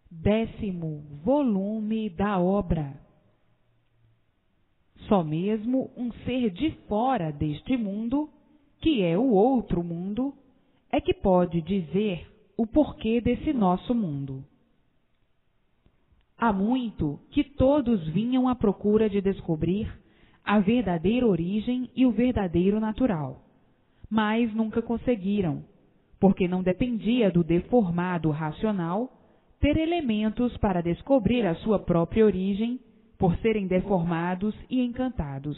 10º volume da obra. Só mesmo um ser de fora deste mundo, que é o outro mundo, é que pode dizer o porquê desse nosso mundo. Há muito que todos vinham à procura de descobrir a verdadeira origem e o verdadeiro natural, mas nunca conseguiram, porque não dependia do deformado racional ter elementos para descobrir a sua própria origem, por serem deformados e encantados.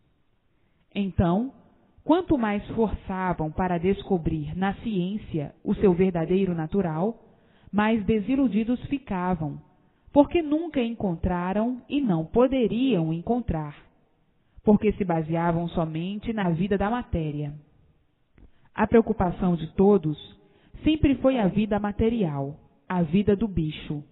Então, quanto mais forçavam para descobrir na ciência o seu verdadeiro natural, mais desiludidos ficavam, porque nunca encontraram e não poderiam encontrar, porque se baseavam somente na vida da matéria. A preocupação de todos sempre foi a vida material, a vida do bicho.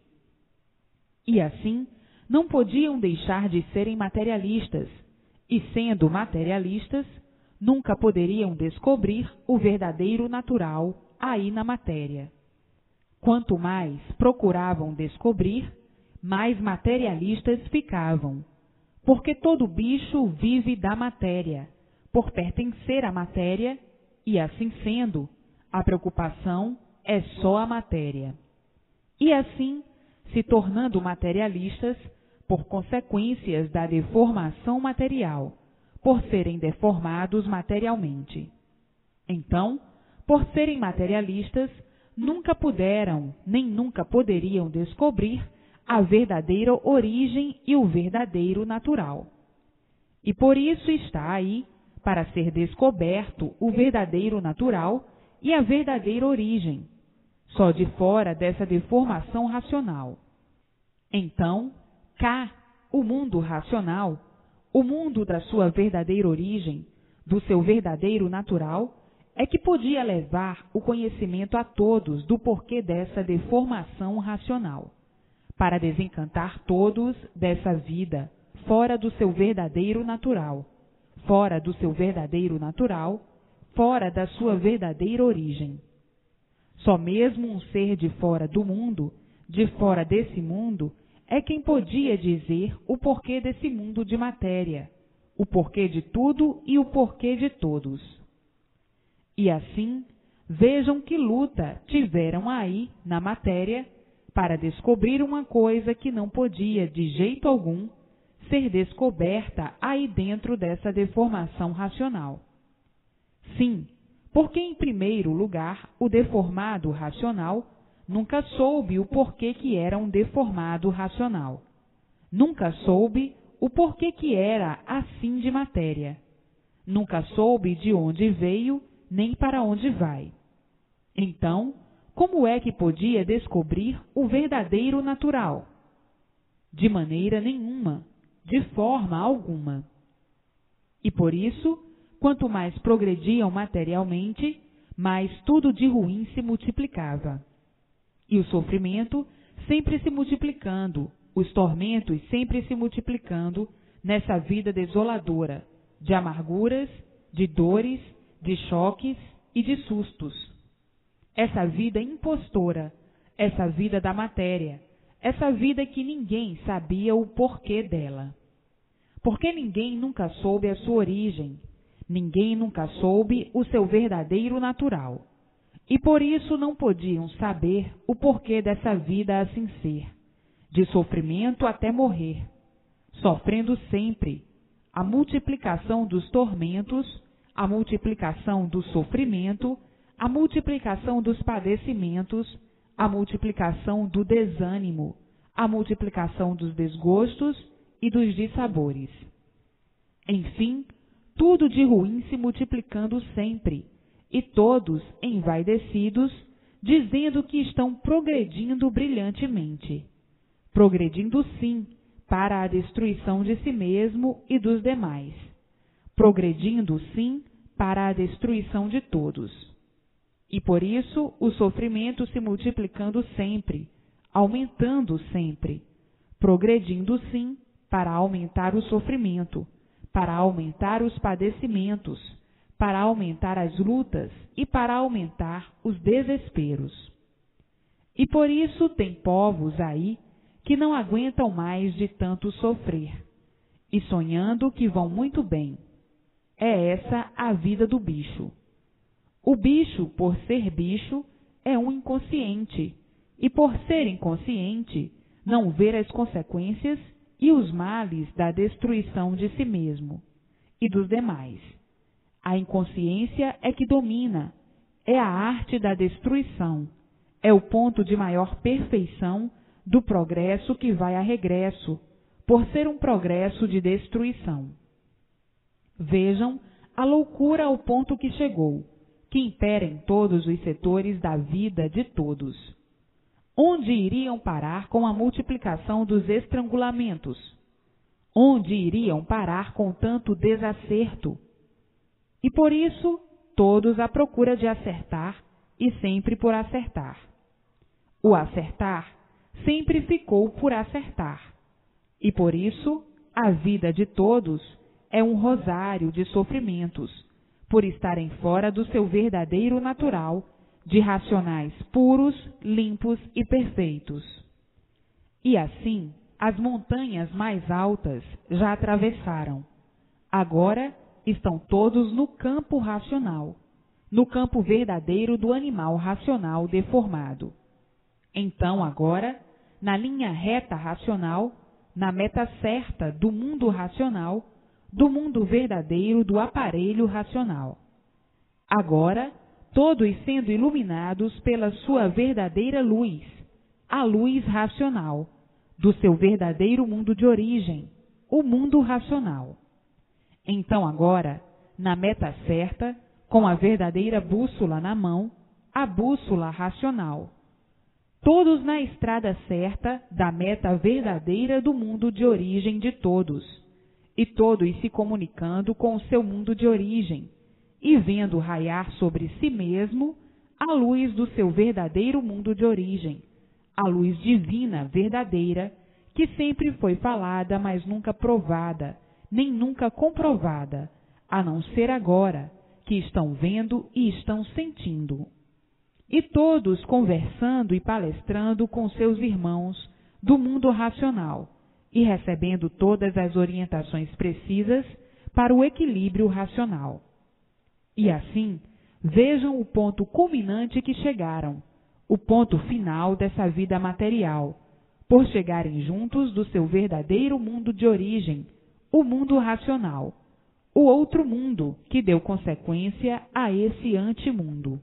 E assim, não podiam deixar de serem materialistas, e sendo materialistas, nunca poderiam descobrir o verdadeiro natural aí na matéria. Quanto mais procuravam descobrir, mais materialistas ficavam, porque todo bicho vive da matéria, por pertencer à matéria, e assim sendo, a preocupação é só a matéria. E assim, se tornando materialistas, por consequências da deformação material, por serem deformados materialmente. Então, por serem materialistas, nunca puderam, nem nunca poderiam descobrir a verdadeira origem e o verdadeiro natural. E por isso está aí, para ser descoberto o verdadeiro natural e a verdadeira origem, só de fora dessa deformação racional. Então, cá, o mundo racional, o mundo da sua verdadeira origem, do seu verdadeiro natural, é que podia levar o conhecimento a todos do porquê dessa deformação racional, para desencantar todos dessa vida fora do seu verdadeiro natural, fora do seu verdadeiro natural, fora da sua verdadeira origem. Só mesmo um ser de fora do mundo, de fora desse mundo, é quem podia dizer o porquê desse mundo de matéria, o porquê de tudo e o porquê de todos. E assim, vejam que luta tiveram aí, na matéria, para descobrir uma coisa que não podia, de jeito algum, ser descoberta aí dentro dessa deformação racional. Sim, porque em primeiro lugar, o deformado racional nunca soube o porquê que era um deformado racional. Nunca soube o porquê que era assim de matéria. Nunca soube de onde veio, nem para onde vai. Então, como é que podia descobrir o verdadeiro natural? De maneira nenhuma, de forma alguma. E por isso, quanto mais progrediam materialmente, mais tudo de ruim se multiplicava. E o sofrimento sempre se multiplicando, os tormentos sempre se multiplicando nessa vida desoladora, de amarguras, de dores, de choques e de sustos. Essa vida impostora, essa vida da matéria, essa vida que ninguém sabia o porquê dela. Porque ninguém nunca soube a sua origem, ninguém nunca soube o seu verdadeiro natural. E por isso não podiam saber o porquê dessa vida assim ser, de sofrimento até morrer, sofrendo sempre a multiplicação dos tormentos, a multiplicação do sofrimento, a multiplicação dos padecimentos, a multiplicação do desânimo, a multiplicação dos desgostos e dos dissabores. Enfim, tudo de ruim se multiplicando sempre, e todos envaidecidos, dizendo que estão progredindo brilhantemente. Progredindo sim, para a destruição de si mesmo e dos demais. Progredindo sim, para a destruição de todos. E por isso o sofrimento se multiplicando sempre, aumentando sempre. Progredindo sim, para aumentar o sofrimento, para aumentar os padecimentos, para aumentar as lutas e para aumentar os desesperos. E por isso tem povos aí que não aguentam mais de tanto sofrer, e sonhando que vão muito bem. É essa a vida do bicho. O bicho, por ser bicho, é um inconsciente, e por ser inconsciente, não ver as consequências e os males da destruição de si mesmo e dos demais. A inconsciência é que domina, é a arte da destruição, é o ponto de maior perfeição do progresso que vai a regresso, por ser um progresso de destruição. Vejam a loucura ao ponto que chegou, que impera em todos os setores da vida de todos. Onde iriam parar com a multiplicação dos estrangulamentos? Onde iriam parar com tanto desacerto? E por isso, todos à procura de acertar e sempre por acertar. O acertar sempre ficou por acertar. E por isso, a vida de todos é um rosário de sofrimentos, por estarem fora do seu verdadeiro natural, de racionais puros, limpos e perfeitos. E assim, as montanhas mais altas já atravessaram. Agora estão todos no campo racional, no campo verdadeiro do animal racional deformado. Então, agora, na linha reta racional, na meta certa do mundo racional, do mundo verdadeiro do aparelho racional. Agora, todos sendo iluminados pela sua verdadeira luz, a luz racional, do seu verdadeiro mundo de origem, o mundo racional. Então agora, na meta certa, com a verdadeira bússola na mão, a bússola racional. Todos na estrada certa da meta verdadeira do mundo de origem de todos, e todos se comunicando com o seu mundo de origem, e vendo raiar sobre si mesmo a luz do seu verdadeiro mundo de origem, a luz divina verdadeira, que sempre foi falada, mas nunca provada, nem nunca comprovada, a não ser agora, que estão vendo e estão sentindo. E todos conversando e palestrando com seus irmãos do mundo racional e recebendo todas as orientações precisas para o equilíbrio racional. E assim, vejam o ponto culminante que chegaram, o ponto final dessa vida material, por chegarem juntos do seu verdadeiro mundo de origem, o mundo racional, o outro mundo que deu consequência a esse antimundo.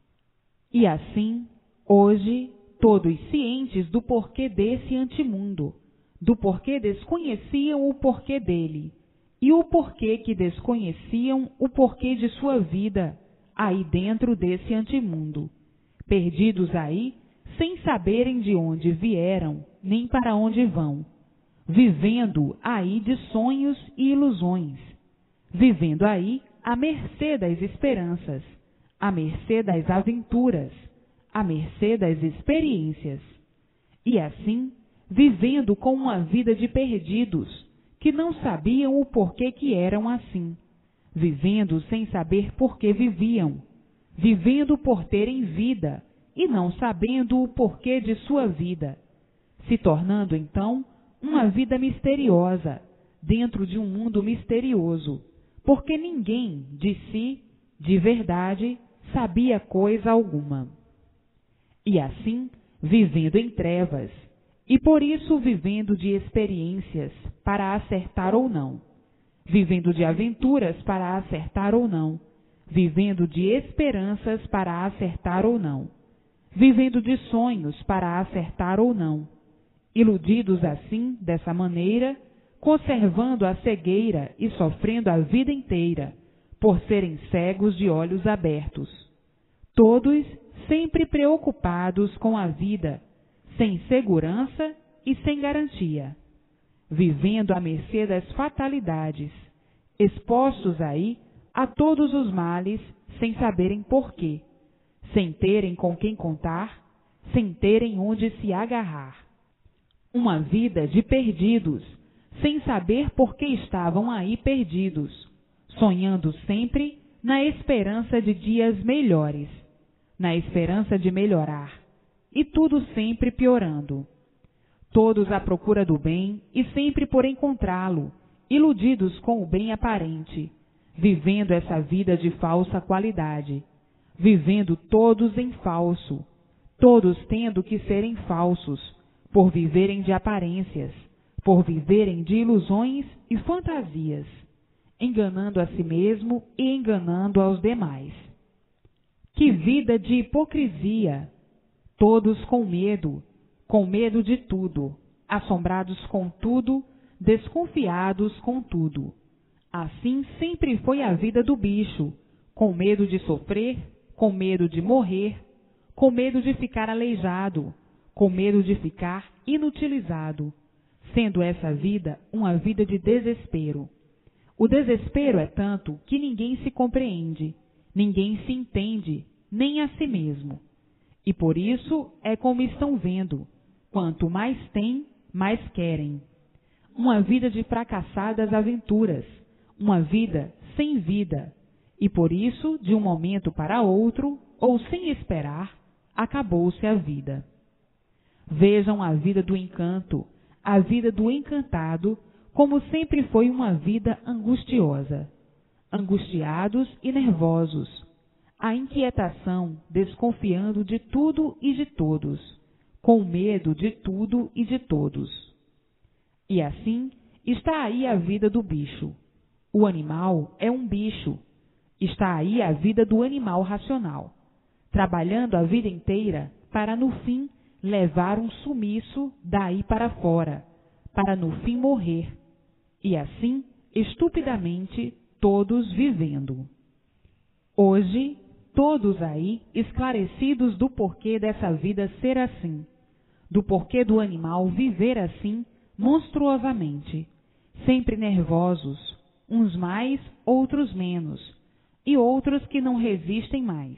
E assim, hoje, todos cientes do porquê desse antimundo, do porquê desconheciam o porquê dele, e o porquê que desconheciam o porquê de sua vida, aí dentro desse antimundo, perdidos aí, sem saberem de onde vieram, nem para onde vão, vivendo aí de sonhos e ilusões, vivendo aí à mercê das esperanças, à mercê das aventuras, à mercê das experiências, e assim, vivendo com uma vida de perdidos, que não sabiam o porquê que eram assim, vivendo sem saber por que viviam, vivendo por terem vida, e não sabendo o porquê de sua vida, se tornando então uma vida misteriosa, dentro de um mundo misterioso, porque ninguém de si, de verdade, sabia coisa alguma. E assim, vivendo em trevas, e por isso vivendo de experiências para acertar ou não, vivendo de aventuras para acertar ou não, vivendo de esperanças para acertar ou não, vivendo de sonhos para acertar ou não, iludidos assim, dessa maneira, conservando a cegueira e sofrendo a vida inteira, por serem cegos de olhos abertos. Todos sempre preocupados com a vida, sem segurança e sem garantia, vivendo à mercê das fatalidades, expostos aí a todos os males, sem saberem porquê, sem terem com quem contar, sem terem onde se agarrar. Uma vida de perdidos, sem saber por que estavam aí perdidos, sonhando sempre na esperança de dias melhores, na esperança de melhorar, e tudo sempre piorando. Todos à procura do bem e sempre por encontrá-lo, iludidos com o bem aparente, vivendo essa vida de falsa qualidade, vivendo todos em falso, todos tendo que serem falsos, por viverem de aparências, por viverem de ilusões e fantasias, enganando a si mesmo e enganando aos demais. Que vida de hipocrisia! Todos com medo de tudo, assombrados com tudo, desconfiados com tudo. Assim sempre foi a vida do bicho, com medo de sofrer, com medo de morrer, com medo de ficar aleijado, com medo de ficar inutilizado, sendo essa vida uma vida de desespero. O desespero é tanto que ninguém se compreende, ninguém se entende, nem a si mesmo. E por isso é como estão vendo, quanto mais têm, mais querem. Uma vida de fracassadas aventuras, uma vida sem vida, e por isso, de um momento para outro, ou sem esperar, acabou-se a vida. Vejam a vida do encanto, a vida do encantado, como sempre foi uma vida angustiosa, angustiados e nervosos, a inquietação desconfiando de tudo e de todos, com medo de tudo e de todos. E assim está aí a vida do bicho. O animal é um bicho. Está aí a vida do animal racional, trabalhando a vida inteira para no fim levar um sumiço daí para fora, para no fim morrer, e assim, estupidamente, todos vivendo. Hoje, todos aí esclarecidos do porquê dessa vida ser assim, do porquê do animal viver assim, monstruosamente, sempre nervosos, uns mais, outros menos, e outros que não resistem mais.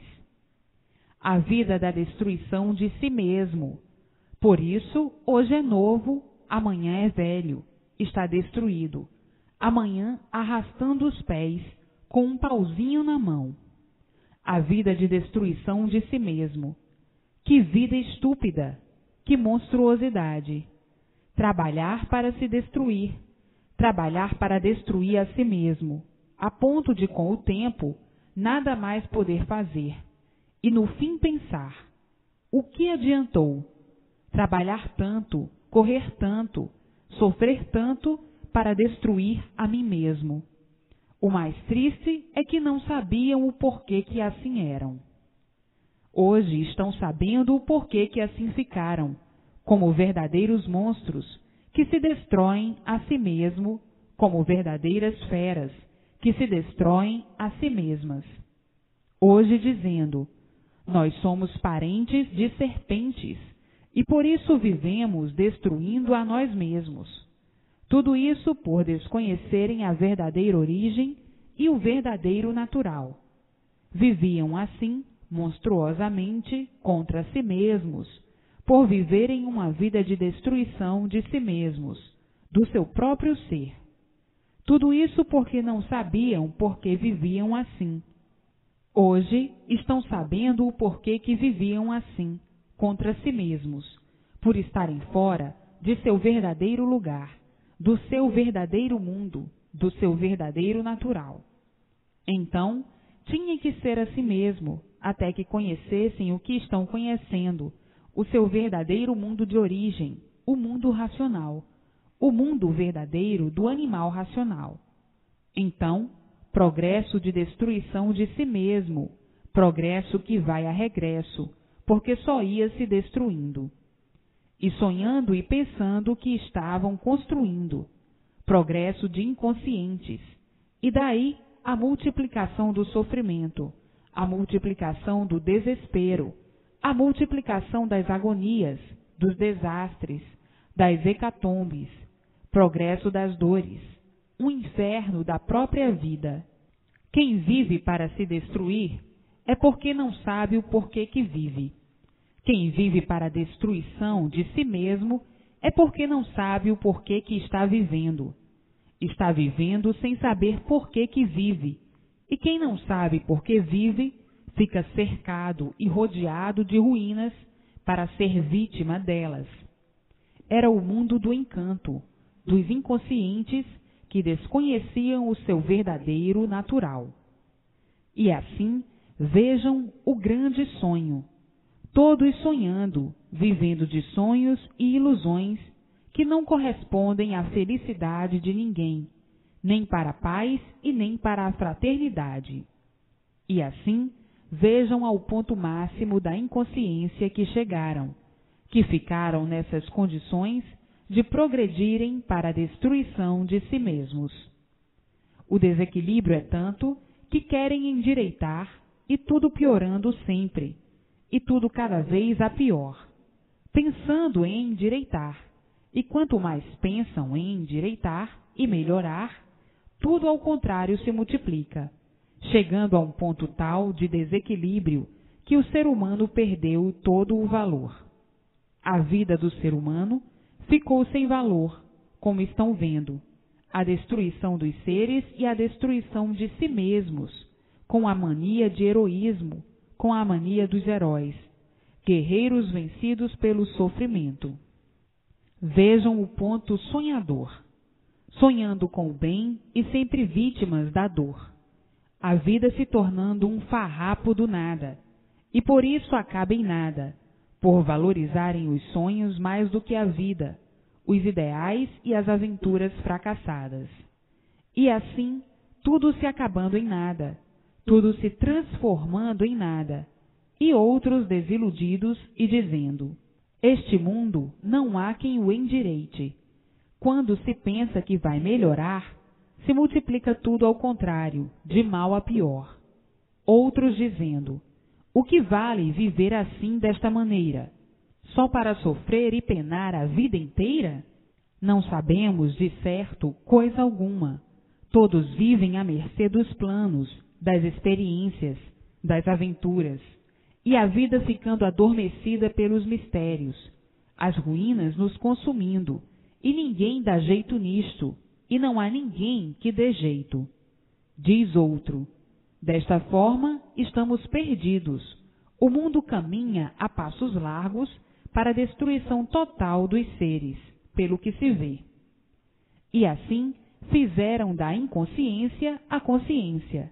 A vida da destruição de si mesmo. Por isso, hoje é novo, amanhã é velho, está destruído, amanhã arrastando os pés, com um pauzinho na mão. A vida de destruição de si mesmo. Que vida estúpida! Que monstruosidade! Trabalhar para se destruir, trabalhar para destruir a si mesmo, a ponto de, com o tempo, nada mais poder fazer, e no fim pensar: o que adiantou? Trabalhar tanto, correr tanto, sofrer tanto para destruir a mim mesmo. O mais triste é que não sabiam o porquê que assim eram. Hoje estão sabendo o porquê que assim ficaram, como verdadeiros monstros que se destroem a si mesmo, como verdadeiras feras que se destroem a si mesmas. Hoje dizendo: nós somos parentes de serpentes e por isso vivemos destruindo a nós mesmos. Tudo isso por desconhecerem a verdadeira origem e o verdadeiro natural. Viviam assim, monstruosamente, contra si mesmos, por viverem uma vida de destruição de si mesmos, do seu próprio ser. Tudo isso porque não sabiam por que viviam assim. Hoje estão sabendo o porquê que viviam assim, contra si mesmos, por estarem fora de seu verdadeiro lugar, do seu verdadeiro mundo, do seu verdadeiro natural. Então, tinha que ser assim mesmo, até que conhecessem o que estão conhecendo, o seu verdadeiro mundo de origem, o mundo racional, o mundo verdadeiro do animal racional. Então, progresso de destruição de si mesmo, progresso que vai a regresso, porque só ia se destruindo. E sonhando e pensando que estavam construindo, progresso de inconscientes, e daí a multiplicação do sofrimento, a multiplicação do desespero, a multiplicação das agonias, dos desastres, das hecatombes, progresso das dores, um inferno da própria vida. Quem vive para se destruir é porque não sabe o porquê que vive. Quem vive para a destruição de si mesmo é porque não sabe o porquê que está vivendo. Está vivendo sem saber porquê que vive. E quem não sabe por que vive, fica cercado e rodeado de ruínas, para ser vítima delas. Era o mundo do encanto, dos inconscientes que desconheciam o seu verdadeiro natural. E assim, vejam o grande sonho, todos sonhando, vivendo de sonhos e ilusões que não correspondem à felicidade de ninguém, nem para a paz e nem para a fraternidade. E assim, vejam ao ponto máximo da inconsciência que chegaram, que ficaram nessas condições de progredirem para a destruição de si mesmos. O desequilíbrio é tanto que querem endireitar, e tudo piorando sempre, e tudo cada vez a pior, pensando em endireitar, e quanto mais pensam em endireitar e melhorar, tudo ao contrário se multiplica, chegando a um ponto tal de desequilíbrio que o ser humano perdeu todo o valor. A vida do ser humano ficou sem valor, como estão vendo, a destruição dos seres e a destruição de si mesmos, com a mania de heroísmo, com a mania dos heróis, guerreiros vencidos pelo sofrimento. Vejam o ponto sonhador, sonhando com o bem e sempre vítimas da dor. A vida se tornando um farrapo do nada, e por isso acaba em nada, por valorizarem os sonhos mais do que a vida, os ideais e as aventuras fracassadas. E assim, tudo se acabando em nada, tudo se transformando em nada, e outros desiludidos e dizendo: este mundo não há quem o endireite. Quando se pensa que vai melhorar, se multiplica tudo ao contrário, de mal a pior. Outros dizendo: o que vale viver assim desta maneira? Só para sofrer e penar a vida inteira? Não sabemos, de certo, coisa alguma. Todos vivem à mercê dos planos, das experiências, das aventuras, e a vida ficando adormecida pelos mistérios, as ruínas nos consumindo, e ninguém dá jeito nisto, e não há ninguém que dê jeito. Diz outro: desta forma estamos perdidos. O mundo caminha a passos largos para a destruição total dos seres, pelo que se vê. E assim fizeram da inconsciência a consciência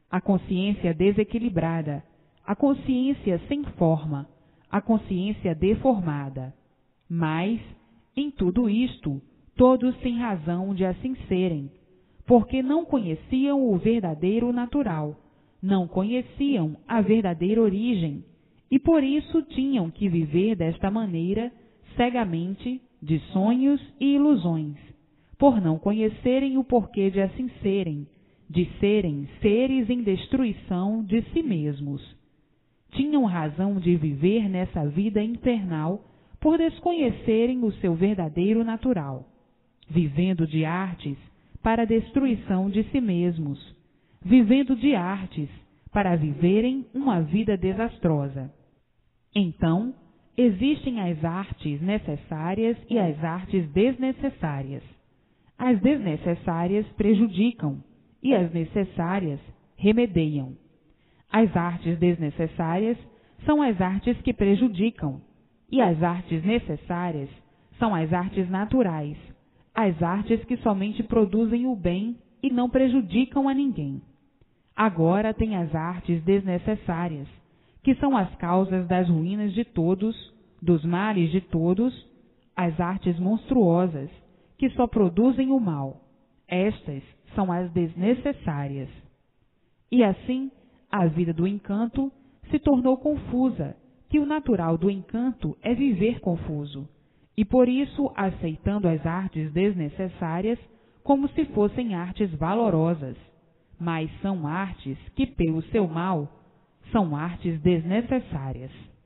desequilibrada, a consciência sem forma, a consciência deformada. Mas, em tudo isto, todos têm razão de assim serem, porque não conheciam o verdadeiro natural, não conheciam a verdadeira origem, e por isso tinham que viver desta maneira, cegamente, de sonhos e ilusões, por não conhecerem o porquê de assim serem, de serem seres em destruição de si mesmos. Tinham razão de viver nessa vida infernal por desconhecerem o seu verdadeiro natural, vivendo de artes para a destruição de si mesmos, vivendo de artes para viverem uma vida desastrosa. Então, existem as artes necessárias e as artes desnecessárias. As desnecessárias prejudicam e as necessárias remediam. As artes desnecessárias são as artes que prejudicam, e as artes necessárias são as artes naturais, as artes que somente produzem o bem e não prejudicam a ninguém. Agora tem as artes desnecessárias, que são as causas das ruínas de todos, dos males de todos, as artes monstruosas, que só produzem o mal. Estas são as desnecessárias. E assim, a vida do encanto se tornou confusa, que o natural do encanto é viver confuso, e por isso aceitando as artes desnecessárias como se fossem artes valorosas, mas são artes que, pelo seu mal, são artes desnecessárias.